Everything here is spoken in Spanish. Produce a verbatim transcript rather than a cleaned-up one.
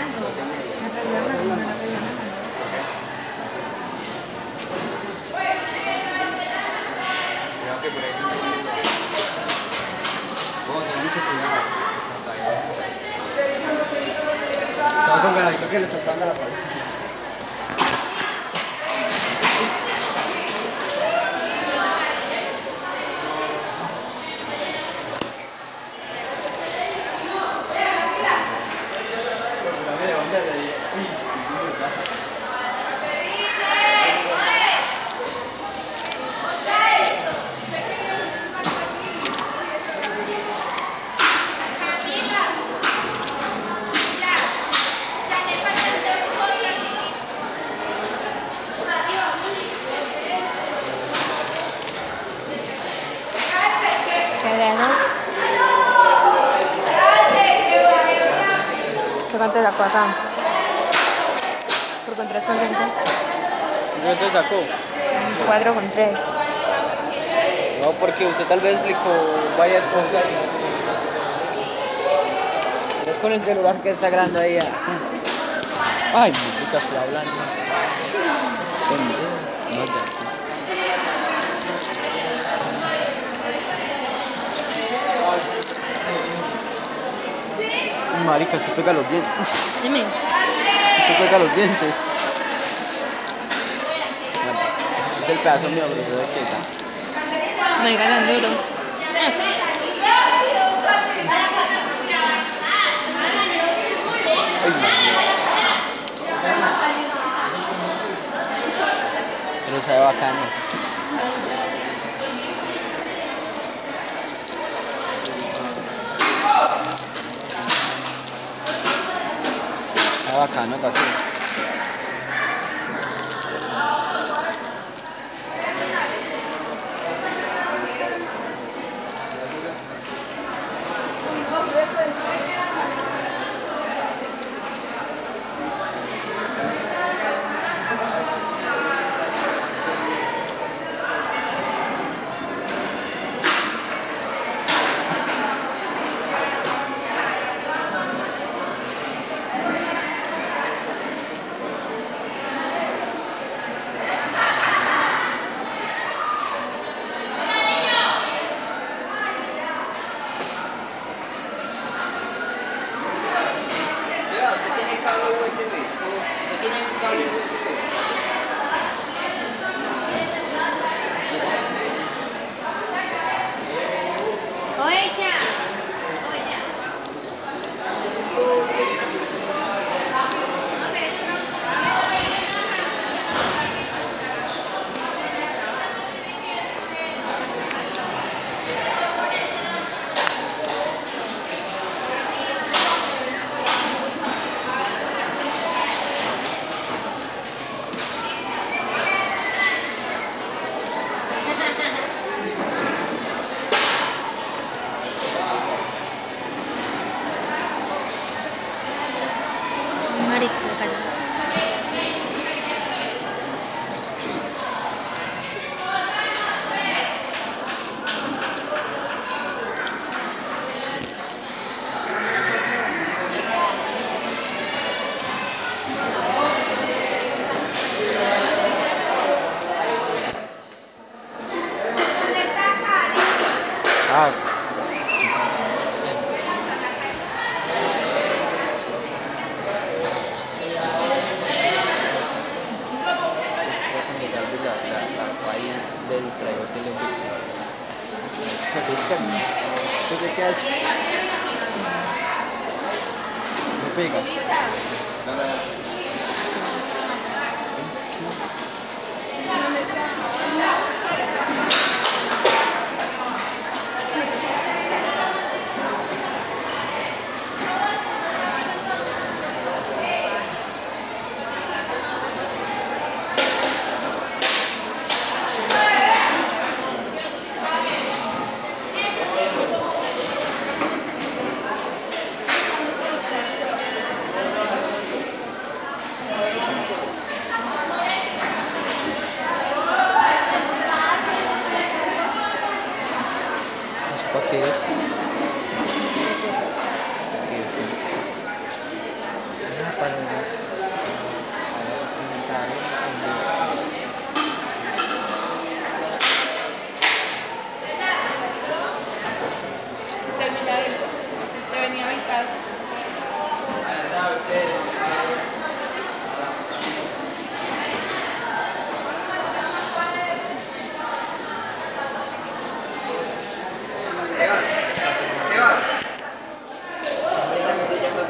doce y media. Me arreglaron, me arreglaron. Cuidado que por ahí cinco minutos. Bueno, ten mucho cuidado. Estaba con ganas, que le está tocando la pared. ¿Por cuánto sacó acá? ¿Por con tres con cinco? ¿Cuánto sacó? cuatro con tres. No, porque usted tal vez explicó varias cosas. Es con el celular que está grabando ahí. Ay, mi puta, estoy hablando. No, ya. Marica, se pega los dientes. Dime. Se pega los dientes. Bueno, es el pedazo mío, pero yo de qué está. Me ganan duro. Pero sabe bacano. Sabe bacano, ¿para qué? Cable U S B. ¿Se tiene un cable U S B? Oye, ya. Oye. No, pero yo no. Marica, calla. Ah. De distraído se le ¿Qué qué hace? No pega.